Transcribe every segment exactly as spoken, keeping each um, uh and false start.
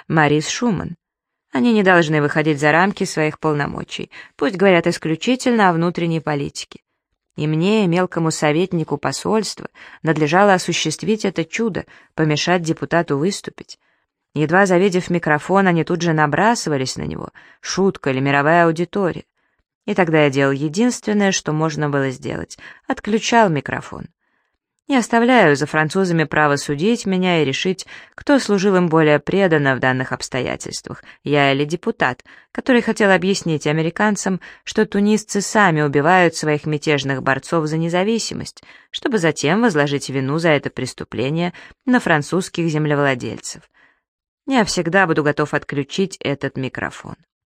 Марис Шуман. Они не должны выходить за рамки своих полномочий, пусть говорят исключительно о внутренней политике. И мне, мелкому советнику посольства, надлежало осуществить это чудо, помешать депутату выступить. Едва завидев микрофон, они тут же набрасывались на него, шутка или мировая аудитория. И тогда я делал единственное, что можно было сделать — отключал микрофон. Не оставляю за французами право судить меня и решить, кто служил им более преданно в данных обстоятельствах, я или депутат, который хотел объяснить американцам, что тунисцы сами убивают своих мятежных борцов за независимость, чтобы затем возложить вину за это преступление на французских землевладельцев. Я всегда буду готов отключить этот микрофон.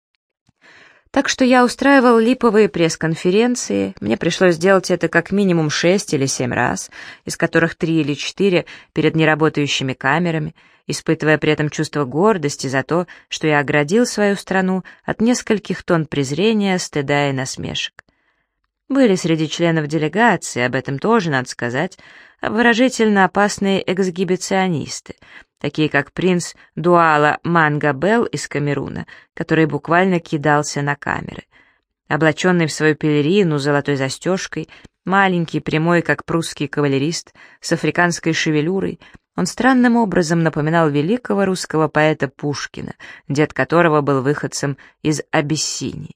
Так что я устраивал липовые пресс-конференции, мне пришлось сделать это как минимум шесть или семь раз, из которых три или четыре перед неработающими камерами, испытывая при этом чувство гордости за то, что я оградил свою страну от нескольких тонн презрения, стыда и насмешек. Были среди членов делегации, об этом тоже надо сказать, выразительно опасные эксгибиционисты, такие как принц Дуала Манга-Белл из Камеруна, который буквально кидался на камеры. Облаченный в свою пелерину с золотой застежкой, маленький, прямой, как прусский кавалерист, с африканской шевелюрой, он странным образом напоминал великого русского поэта Пушкина, дед которого был выходцем из Абиссинии.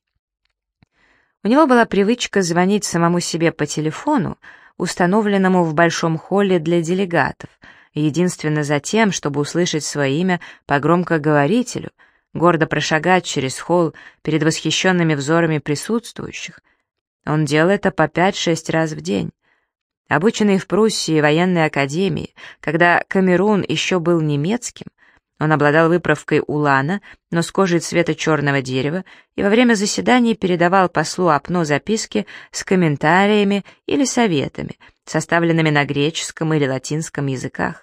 У него была привычка звонить самому себе по телефону, установленному в большом холле для делегатов, единственно за тем, чтобы услышать свое имя по громкоговорителю, гордо прошагать через холл перед восхищенными взорами присутствующих. Он делал это по пять-шесть раз в день. Обученный в Пруссии военной академии, когда Камерун еще был немецким, он обладал выправкой улана, но с кожей цвета черного дерева, и во время заседаний передавал послу Апно записки с комментариями или советами, составленными на греческом или латинском языках.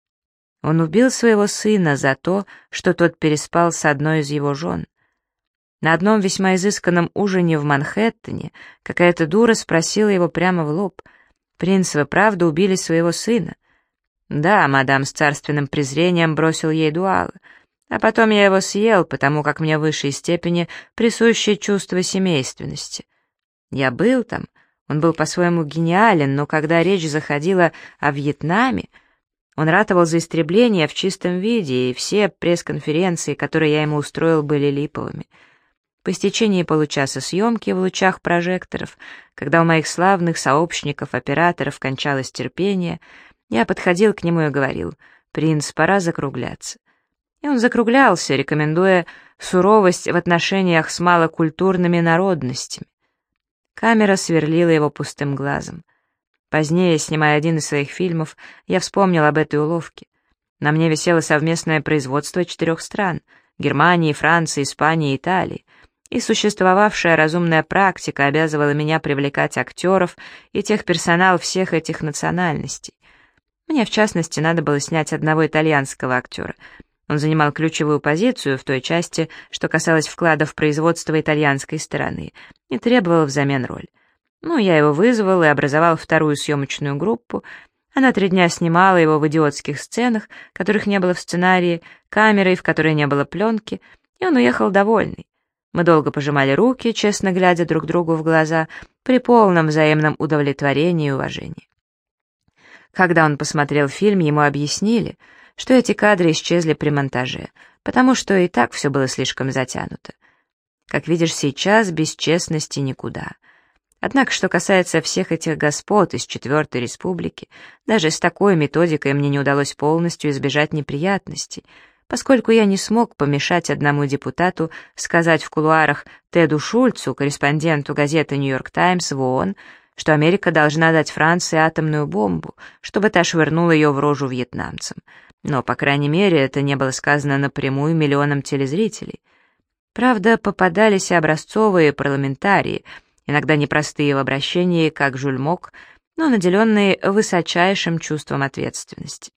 Он убил своего сына за то, что тот переспал с одной из его жен. На одном весьма изысканном ужине в Манхэттене какая-то дура спросила его прямо в лоб: «Принц, вы правда убили своего сына?» «Да, мадам», — с царственным презрением бросил ей Дуала. «А потом я его съел, потому как мне в высшей степени присуще чувство семейственности. Я был там, он был по-своему гениален, но когда речь заходила о Вьетнаме, он ратовал за истребление в чистом виде, и все пресс-конференции, которые я ему устроил, были липовыми. По истечении получаса съемки в лучах прожекторов, когда у моих славных сообщников-операторов кончалось терпение, я подходил к нему и говорил: «Принц, пора закругляться». И он закруглялся, рекомендуя суровость в отношениях с малокультурными народностями. Камера сверлила его пустым глазом. Позднее, снимая один из своих фильмов, я вспомнил об этой уловке. На мне висело совместное производство четырех стран — Германии, Франции, Испании и Италии, и существовавшая разумная практика обязывала меня привлекать актеров и техперсонал всех этих национальностей. Мне, в частности, надо было снять одного итальянского актера. Он занимал ключевую позицию в той части, что касалось вклада в производство итальянской стороны, и требовал взамен роль. Ну, я его вызвал и образовал вторую съемочную группу. Она три дня снимала его в идиотских сценах, которых не было в сценарии, камерой, в которой не было пленки, и он уехал довольный. Мы долго пожимали руки, честно глядя друг другу в глаза, при полном взаимном удовлетворении и уважении. Когда он посмотрел фильм, ему объяснили, что эти кадры исчезли при монтаже, потому что и так все было слишком затянуто. Как видишь, сейчас без честности никуда. Однако, что касается всех этих господ из Четвертой Республики, даже с такой методикой мне не удалось полностью избежать неприятностей, поскольку я не смог помешать одному депутату сказать в кулуарах Теду Шульцу, корреспонденту газеты «Нью-Йорк Таймс» в ООН, что Америка должна дать Франции атомную бомбу, чтобы та швырнула ее в рожу вьетнамцам. Но, по крайней мере, это не было сказано напрямую миллионам телезрителей. Правда, попадались и образцовые парламентарии, иногда непростые в обращении, как Жульмок, но наделенные высочайшим чувством ответственности.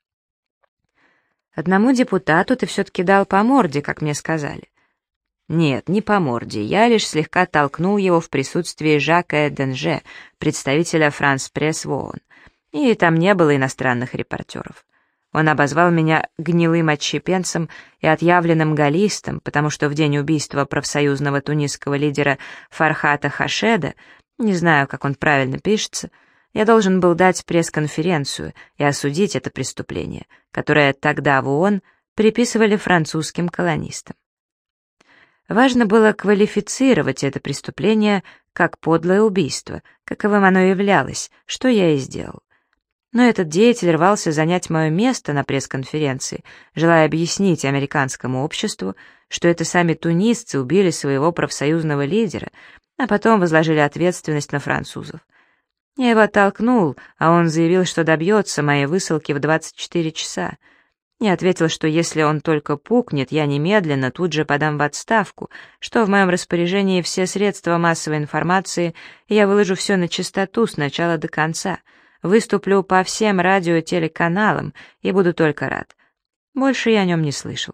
Одному депутату ты все-таки дал по морде, как мне сказали. Нет, не по морде, я лишь слегка толкнул его в присутствии Жака Денже, представителя Франс Пресс в ООН, и там не было иностранных репортеров. Он обозвал меня гнилым отщепенцем и отъявленным галлистом, потому что в день убийства профсоюзного тунисского лидера Фархата Хашеда, не знаю, как он правильно пишется, я должен был дать пресс-конференцию и осудить это преступление, которое тогда в ООН приписывали французским колонистам. Важно было квалифицировать это преступление как подлое убийство, каковым оно являлось, что я и сделал. Но этот деятель рвался занять мое место на пресс-конференции, желая объяснить американскому обществу, что это сами тунисцы убили своего профсоюзного лидера, а потом возложили ответственность на французов. Я его оттолкнул, а он заявил, что добьется моей высылки в двадцать четыре часа. Я ответил, что если он только пукнет, я немедленно тут же подам в отставку, что в моем распоряжении все средства массовой информации, и я выложу все на чистоту с начала до конца, выступлю по всем радио и телеканалам и буду только рад. Больше я о нем не слышал.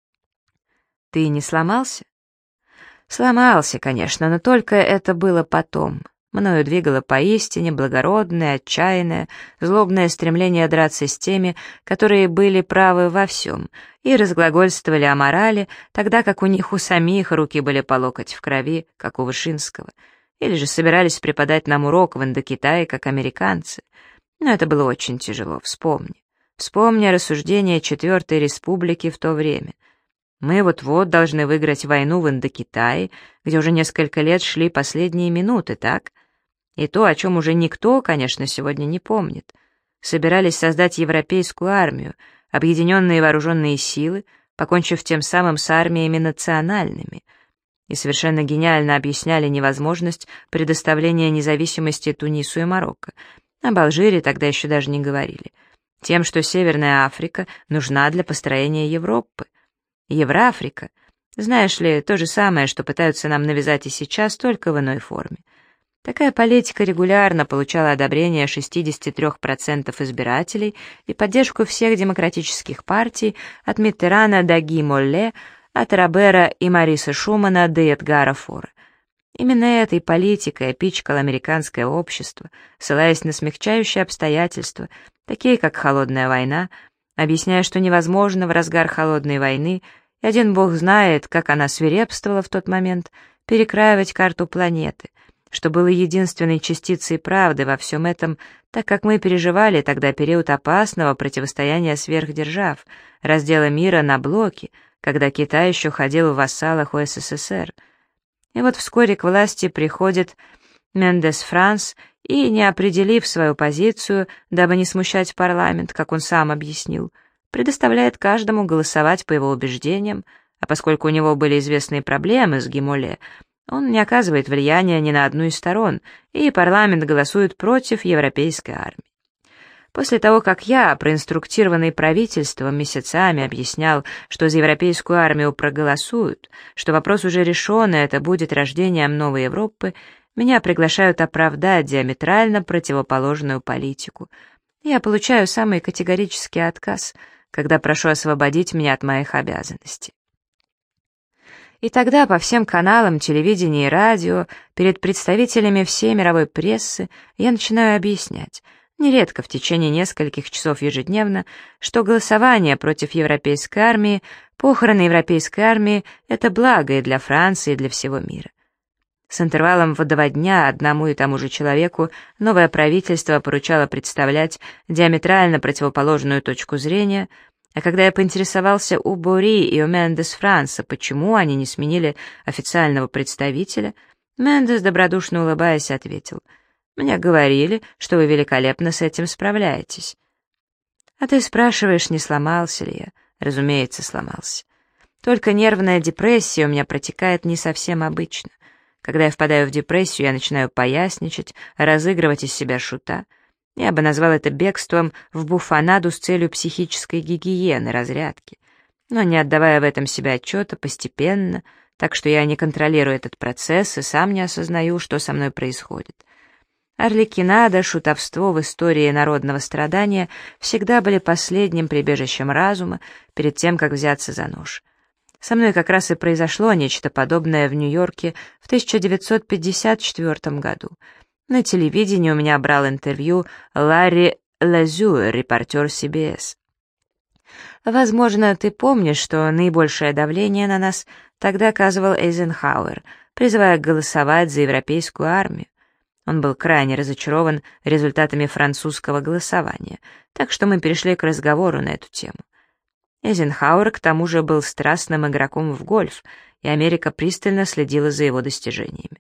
Ты не сломался? Сломался, конечно, но только это было потом. Мною двигало поистине благородное, отчаянное, злобное стремление драться с теми, которые были правы во всем, и разглагольствовали о морали, тогда как у них у самих руки были по локоть в крови, как у Вышинского, или же собирались преподать нам урок в Индокитае, как американцы. Но это было очень тяжело, вспомни. Вспомни рассуждения Четвертой Республики в то время. Мы вот-вот должны выиграть войну в Индокитае, где уже несколько лет шли последние минуты, так? И то, о чем уже никто, конечно, сегодня не помнит. Собирались создать европейскую армию, объединенные вооруженные силы, покончив тем самым с армиями национальными. И совершенно гениально объясняли невозможность предоставления независимости Тунису и Марокко. Об Алжире тогда еще даже не говорили. Тем, что Северная Африка нужна для построения Европы. Евроафрика, знаешь ли, то же самое, что пытаются нам навязать и сейчас, только в иной форме. Такая политика регулярно получала одобрение шестьдесят три процента избирателей и поддержку всех демократических партий от Миттерана до Ги Молле, от Робера и Мариса Шумана до Эдгара Фора. Именно этой политикой опичкало американское общество, ссылаясь на смягчающие обстоятельства, такие как холодная война, объясняя, что невозможно в разгар холодной войны, и один бог знает, как она свирепствовала в тот момент, перекраивать карту планеты, что было единственной частицей правды во всем этом, так как мы переживали тогда период опасного противостояния сверхдержав, раздела мира на блоки, когда Китай еще ходил в вассалах у СССР. И вот вскоре к власти приходит Мендес Франс и, не определив свою позицию, дабы не смущать парламент, как он сам объяснил, предоставляет каждому голосовать по его убеждениям, а поскольку у него были известные проблемы с Гимоле, он не оказывает влияния ни на одну из сторон, и парламент голосует против европейской армии. После того, как я, проинструктированный правительством, месяцами объяснял, что за европейскую армию проголосуют, что вопрос уже решен, и это будет рождением новой Европы, меня приглашают оправдать диаметрально противоположную политику. Я получаю самый категорический отказ, когда прошу освободить меня от моих обязанностей. И тогда по всем каналам телевидения и радио, перед представителями всей мировой прессы, я начинаю объяснять, нередко в течение нескольких часов ежедневно, что голосование против европейской армии, похороны европейской армии — это благо и для Франции, и для всего мира. С интервалом в два дня одному и тому же человеку новое правительство поручало представлять диаметрально противоположную точку зрения, а когда я поинтересовался у Бори и у Мендес Франса, почему они не сменили официального представителя, Мендес, добродушно улыбаясь, ответил: «Мне говорили, что вы великолепно с этим справляетесь». А ты спрашиваешь, не сломался ли я? Разумеется, сломался. Только нервная депрессия у меня протекает не совсем обычно. Когда я впадаю в депрессию, я начинаю поясничать, разыгрывать из себя шута. Я бы назвал это бегством в буфонаду с целью психической гигиены, разрядки. Но не отдавая в этом себе отчета, постепенно, так что я не контролирую этот процесс и сам не осознаю, что со мной происходит. Арлекинада, шутовство в истории народного страдания всегда были последним прибежищем разума перед тем, как взяться за нож. Со мной как раз и произошло нечто подобное в Нью-Йорке в тысяча девятьсот пятьдесят четвёртом году. На телевидении у меня брал интервью Ларри Лазюр, репортер си би эс. Возможно, ты помнишь, что наибольшее давление на нас тогда оказывал Эйзенхауэр, призывая голосовать за европейскую армию. Он был крайне разочарован результатами французского голосования, так что мы перешли к разговору на эту тему. Эйзенхауэр к тому же был страстным игроком в гольф, и Америка пристально следила за его достижениями.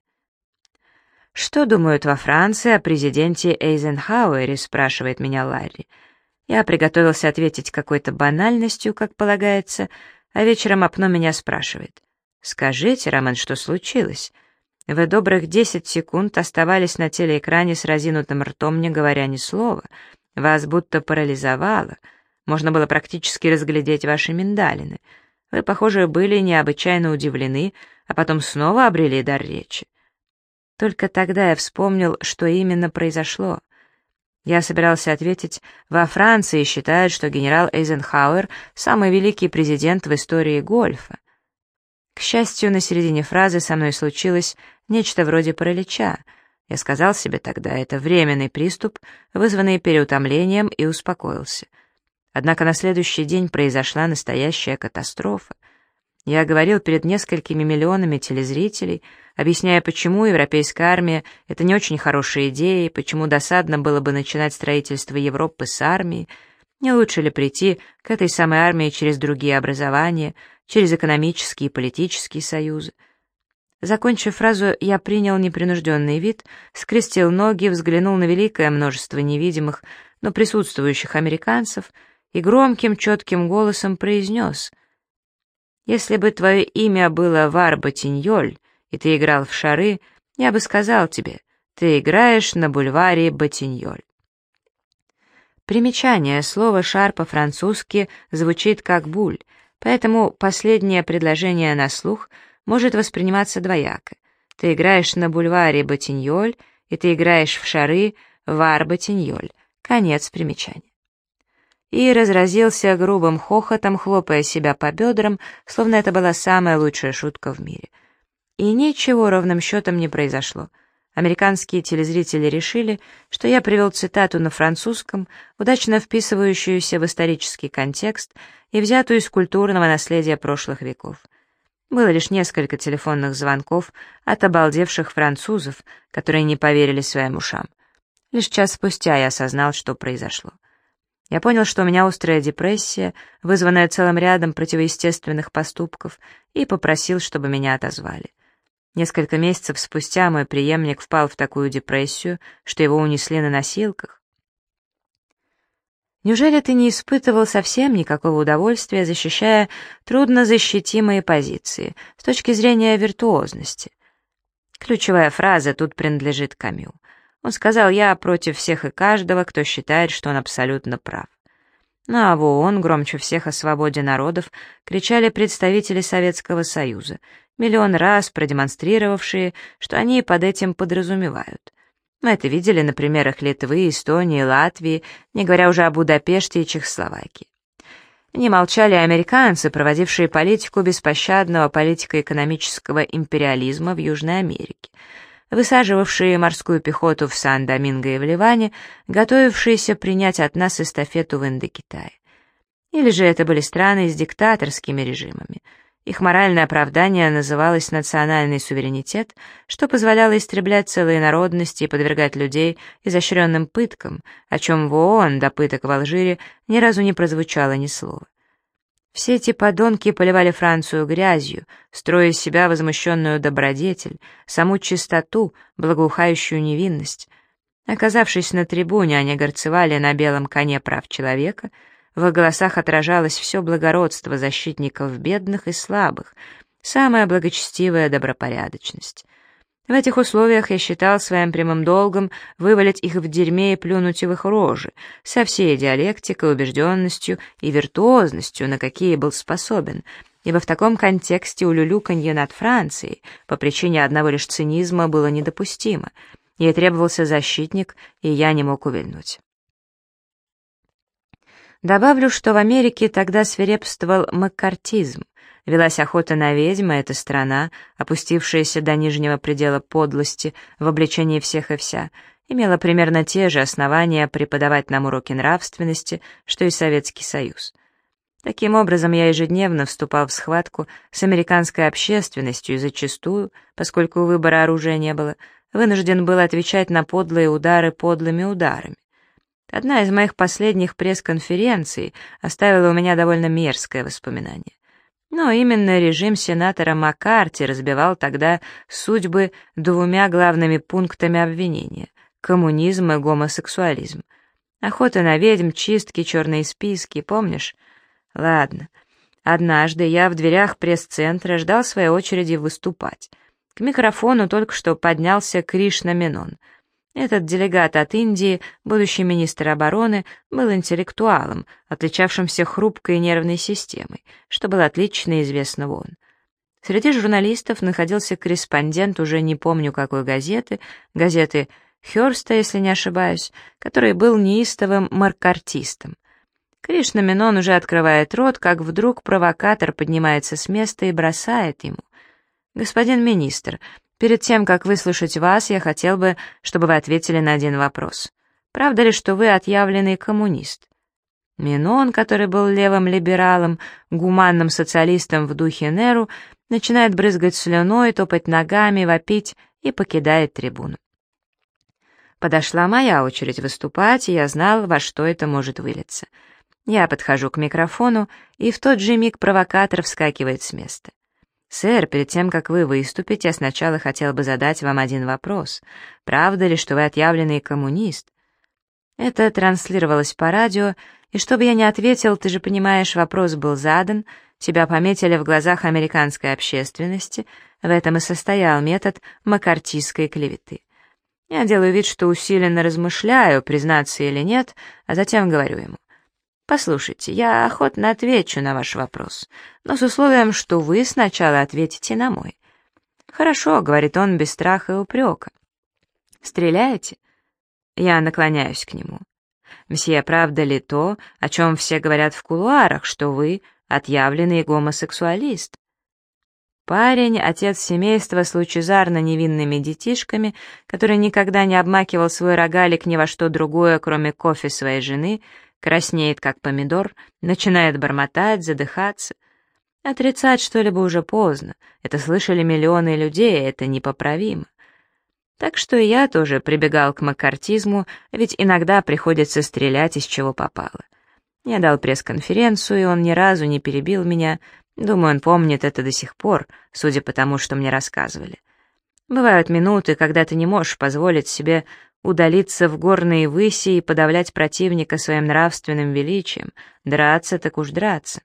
«Что думают во Франции о президенте Эйзенхауэре?» — спрашивает меня Ларри. Я приготовился ответить какой-то банальностью, как полагается, а вечером окно меня спрашивает. «Скажите, Роман, что случилось?» Вы добрых десять секунд оставались на телеэкране с разинутым ртом, не говоря ни слова. Вас будто парализовало. Можно было практически разглядеть ваши миндалины. Вы, похоже, были необычайно удивлены, а потом снова обрели дар речи. Только тогда я вспомнил, что именно произошло. Я собирался ответить, во Франции считают, что генерал Эйзенхауэр — самый великий президент в истории гольфа. К счастью, на середине фразы со мной случилось нечто вроде паралича. Я сказал себе тогда, это временный приступ, вызванный переутомлением, и успокоился. Однако на следующий день произошла настоящая катастрофа. Я говорил перед несколькими миллионами телезрителей, объясняя, почему европейская армия — это не очень хорошая идея, и почему досадно было бы начинать строительство Европы с армии, не лучше ли прийти к этой самой армии через другие образования, через экономические и политические союзы. Закончив фразу, я принял непринужденный вид, скрестил ноги, взглянул на великое множество невидимых, но присутствующих американцев и громким, четким голосом произнес: «Если бы твое имя было Вар Ботиньоль, и ты играл в шары, я бы сказал тебе, ты играешь на бульваре Ботиньоль». Примечание: слово «шар» по-французски звучит как «буль», поэтому последнее предложение на слух может восприниматься двояко. Ты играешь на бульваре Ботиньоль, и ты играешь в шары Вар Ботиньоль. Конец примечания. И разразился грубым хохотом, хлопая себя по бедрам, словно это была самая лучшая шутка в мире. И ничего ровным счетом не произошло. Американские телезрители решили, что я привел цитату на французском, удачно вписывающуюся в исторический контекст и взятую из культурного наследия прошлых веков. Было лишь несколько телефонных звонков от обалдевших французов, которые не поверили своим ушам. Лишь час спустя я осознал, что произошло. Я понял, что у меня острая депрессия, вызванная целым рядом противоестественных поступков, и попросил, чтобы меня отозвали. Несколько месяцев спустя мой преемник впал в такую депрессию, что его унесли на носилках. Неужели ты не испытывал совсем никакого удовольствия, защищая труднозащитимые позиции с точки зрения виртуозности? Ключевая фраза тут принадлежит Камю. Он сказал: «Я против всех и каждого, кто считает, что он абсолютно прав». Ну а в ООН громче всех о свободе народов кричали представители Советского Союза, миллион раз продемонстрировавшие, что они под этим подразумевают. Мы это видели на примерах Литвы, Эстонии, Латвии, не говоря уже о Будапеште и Чехословакии. Не молчали американцы, проводившие политику беспощадного политико-экономического империализма в Южной Америке, высаживавшие морскую пехоту в Сан-Доминго и в Ливане, готовившиеся принять от нас эстафету в Индокитае. Или же это были страны с диктаторскими режимами. Их моральное оправдание называлось национальный суверенитет, что позволяло истреблять целые народности и подвергать людей изощренным пыткам, о чем в ООН до пыток в Алжире ни разу не прозвучало ни слова. Все эти подонки поливали Францию грязью, строя из себя возмущенную добродетель, саму чистоту, благоухающую невинность. Оказавшись на трибуне, они горцевали на белом коне прав человека. В их голосах отражалось все благородство защитников бедных и слабых, самая благочестивая добропорядочность. В этих условиях я считал своим прямым долгом вывалить их в дерьме и плюнуть в их рожи, со всей диалектикой, убежденностью и виртуозностью, на какие был способен, ибо в таком контексте улюлюканье над Францией по причине одного лишь цинизма было недопустимо. Ей требовался защитник, и я не мог увильнуть. Добавлю, что в Америке тогда свирепствовал маккартизм, велась охота на ведьм, а эта страна, опустившаяся до нижнего предела подлости в обличении всех и вся, имела примерно те же основания преподавать нам уроки нравственности, что и Советский Союз. Таким образом, я ежедневно вступал в схватку с американской общественностью и зачастую, поскольку выбора оружия не было, вынужден был отвечать на подлые удары подлыми ударами. Одна из моих последних пресс-конференций оставила у меня довольно мерзкое воспоминание. Но именно режим сенатора Маккарти разбивал тогда судьбы двумя главными пунктами обвинения — коммунизм и гомосексуализм. Охота на ведьм, чистки, черные списки, помнишь? Ладно. Однажды я в дверях пресс-центра ждал своей очереди выступать. К микрофону только что поднялся Кришна Менон. Этот делегат от Индии, будущий министр обороны, был интеллектуалом, отличавшимся хрупкой нервной системой, что было отлично известно вон. Среди журналистов находился корреспондент уже не помню какой газеты, газеты Хёрста, если не ошибаюсь, который был неистовым маккартистом. Кришна Менон уже открывает рот, как вдруг провокатор поднимается с места и бросает ему: «Господин министр, перед тем, как выслушать вас, я хотел бы, чтобы вы ответили на один вопрос. Правда ли, что вы отъявленный коммунист?» Менон, который был левым либералом, гуманным социалистом в духе Неру, начинает брызгать слюной, топать ногами, вопить и покидает трибуну. Подошла моя очередь выступать, и я знал, во что это может вылиться. Я подхожу к микрофону, и в тот же миг провокатор вскакивает с места. «Сэр, перед тем, как вы выступите, я сначала хотел бы задать вам один вопрос. Правда ли, что вы отъявленный коммунист?» Это транслировалось по радио, и чтобы я не ответил, ты же понимаешь, вопрос был задан, тебя пометили в глазах американской общественности, в этом и состоял метод маккартистской клеветы. Я делаю вид, что усиленно размышляю, признаться или нет, а затем говорю ему: «Послушайте, я охотно отвечу на ваш вопрос, но с условием, что вы сначала ответите на мой». «Хорошо», — говорит он без страха и упрека. «Стреляете?» Я наклоняюсь к нему. «Мсье, правда ли то, о чем все говорят в кулуарах, что вы отъявленный гомосексуалист?» Парень, отец семейства с лучезарно невинными детишками, который никогда не обмакивал свой рогалик ни во что другое, кроме кофе своей жены, краснеет, как помидор, начинает бормотать, задыхаться. Отрицать что-либо уже поздно. Это слышали миллионы людей, это непоправимо. Так что и я тоже прибегал к маккартизму, ведь иногда приходится стрелять, из чего попало. Я дал пресс-конференцию, и он ни разу не перебил меня. Думаю, он помнит это до сих пор, судя по тому, что мне рассказывали. Бывают минуты, когда ты не можешь позволить себе удалиться в горные выси и подавлять противника своим нравственным величием, драться так уж драться.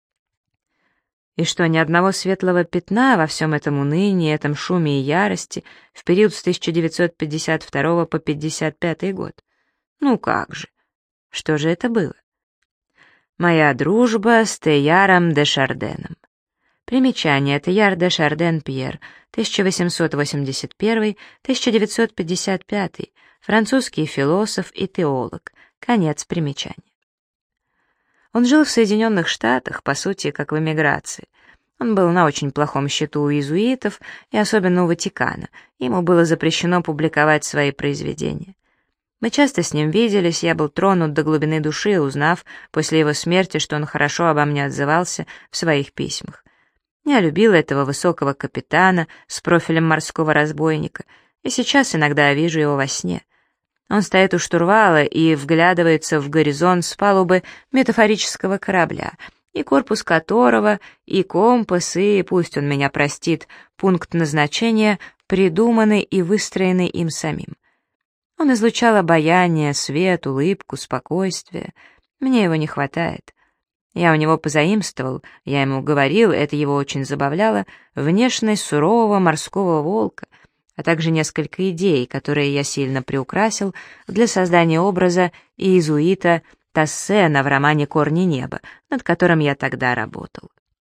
И что, ни одного светлого пятна во всем этом унынии, этом шуме и ярости в период с тысяча девятьсот пятьдесят второго по пятьдесят пятый год? Ну как же? Что же это было? Моя дружба с Тейляром де Шарденом. Примечание: Тейяр де Шарден Пьер, тысяча восемьсот восемьдесят первый — тысяча девятьсот пятьдесят пятый, французский философ и теолог. Конец примечания. Он жил в Соединенных Штатах, по сути, как в эмиграции. Он был на очень плохом счету у иезуитов и особенно у Ватикана. Ему было запрещено публиковать свои произведения. Мы часто с ним виделись, я был тронут до глубины души, узнав после его смерти, что он хорошо обо мне отзывался в своих письмах. Я любил этого высокого капитана с профилем морского разбойника, и сейчас иногда вижу его во сне. Он стоит у штурвала и вглядывается в горизонт с палубы метафорического корабля, и корпус которого, и компас, и, пусть он меня простит, пункт назначения, придуманы и выстроены им самим. Он излучал обаяние, свет, улыбку, спокойствие. Мне его не хватает. Я у него позаимствовал, я ему говорил, это его очень забавляло, внешность сурового морского волка, а также несколько идей, которые я сильно приукрасил для создания образа иезуита Тассена в романе «Корни неба», над которым я тогда работал.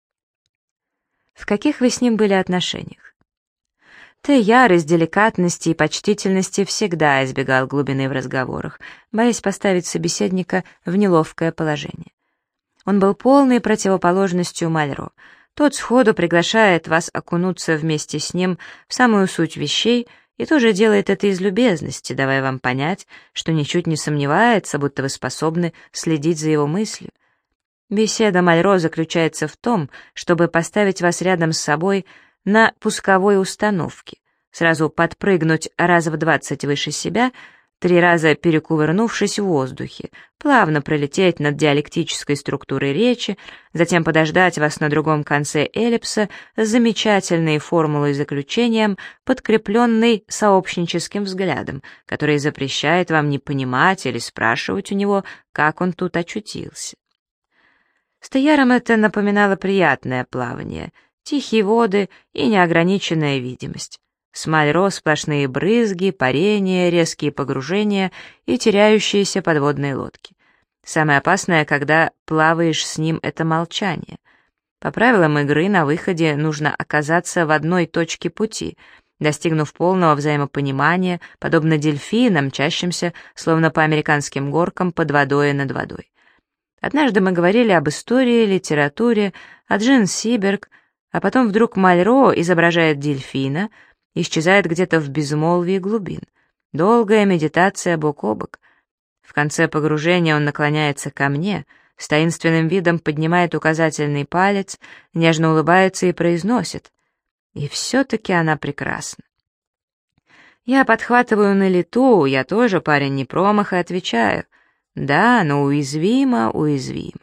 В каких вы с ним были отношениях? Тейяр из деликатности и почтительности всегда избегал глубины в разговорах, боясь поставить собеседника в неловкое положение. Он был полной противоположностью Мальро. Тот сходу приглашает вас окунуться вместе с ним в самую суть вещей и тоже делает это из любезности, давая вам понять, что ничуть не сомневается, будто вы способны следить за его мыслью. Беседа Мальро заключается в том, чтобы поставить вас рядом с собой на пусковой установке, сразу подпрыгнуть раз в двадцать выше себя, три раза перекувырнувшись в воздухе, плавно пролететь над диалектической структурой речи, затем подождать вас на другом конце эллипса с замечательной формулой заключением, подкрепленной сообщническим взглядом, который запрещает вам не понимать или спрашивать у него, как он тут очутился. С Теяром это напоминало приятное плавание, тихие воды и неограниченная видимость. С Мальро сплошные брызги, парения, резкие погружения и теряющиеся подводные лодки. Самое опасное, когда плаваешь с ним, это молчание. По правилам игры на выходе нужно оказаться в одной точке пути, достигнув полного взаимопонимания, подобно дельфинам, мчащимся, словно по американским горкам, под водой и над водой. Однажды мы говорили об истории, литературе, о Джин Сиберг, а потом вдруг Мальро изображает дельфина, исчезает где-то в безмолвии глубин. Долгая медитация бок о бок. В конце погружения он наклоняется ко мне, с таинственным видом поднимает указательный палец, нежно улыбается и произносит: «И все-таки она прекрасна». Я подхватываю на лету, я тоже парень не промах, и отвечаю: «Да, но уязвимо, уязвимо».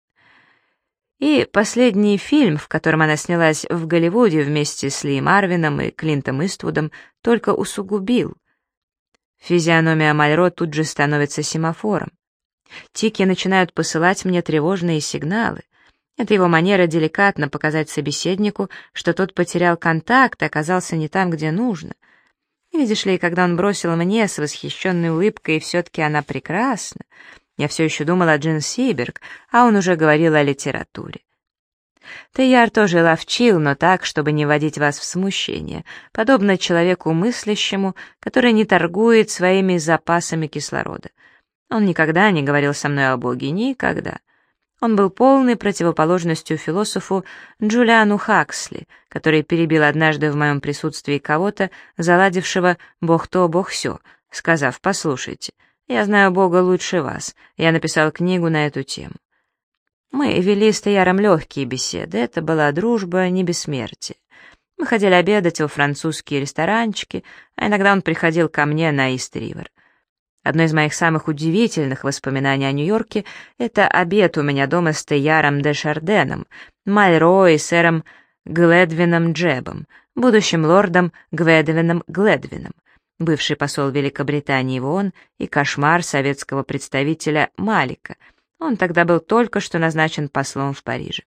И последний фильм, в котором она снялась в Голливуде вместе с Ли Марвином и Клинтом Иствудом, только усугубил. Физиономия Мальро тут же становится семафором. Тики начинают посылать мне тревожные сигналы. Это его манера деликатно показать собеседнику, что тот потерял контакт и оказался не там, где нужно. И видишь ли, когда он бросил мне с восхищенной улыбкой, и все-таки она прекрасна, я все еще думала о Джин Сиберг, а он уже говорил о литературе. Теяр тоже ловчил, но так, чтобы не вводить вас в смущение, подобно человеку мыслящему, который не торгует своими запасами кислорода. Он никогда не говорил со мной о Боге, никогда. Он был полной противоположностью философу Джулиану Хаксли, который перебил однажды в моем присутствии кого-то, заладившего «Бог то, Бог сё», сказав: «Послушайте, я знаю Бога лучше вас, я написал книгу на эту тему». Мы вели с Теяром легкие беседы, это была дружба, не бессмертие. Мы ходили обедать во французские ресторанчики, а иногда он приходил ко мне на Ист-Ривер. Одно из моих самых удивительных воспоминаний о Нью-Йорке — это обед у меня дома с Теяром де Шарденом, Мальро и сэром Гледвином Джебом, будущим лордом Гведвином Гледвином, бывший посол Великобритании в ООН и кошмар советского представителя Малика. Он тогда был только что назначен послом в Париже.